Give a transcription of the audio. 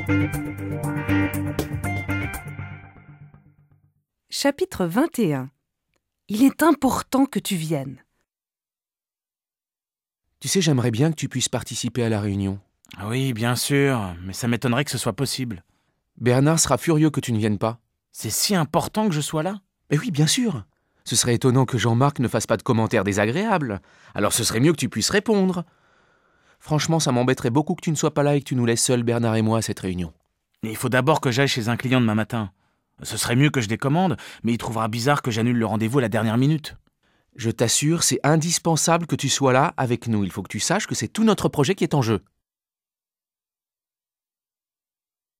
Chapitre 21. Il est important que tu viennes. Tu sais, j'aimerais bien que tu puisses participer à la réunion. Oui, bien sûr, mais ça m'étonnerait que ce soit possible. Bernard sera furieux que tu ne viennes pas. C'est si important que je sois là? Mais oui, bien sûr. Ce serait étonnant que Jean-Marc ne fasse pas de commentaires désagréables. Alors ce serait mieux que tu puisses répondre. Franchement, ça m'embêterait beaucoup que tu ne sois pas là et que tu nous laisses seuls, Bernard et moi, à cette réunion. Il faut d'abord que j'aille chez un client demain matin. Ce serait mieux que je décommande, mais il trouvera bizarre que j'annule le rendez-vous à la dernière minute. Je t'assure, c'est indispensable que tu sois là avec nous. Il faut que tu saches que c'est tout notre projet qui est en jeu.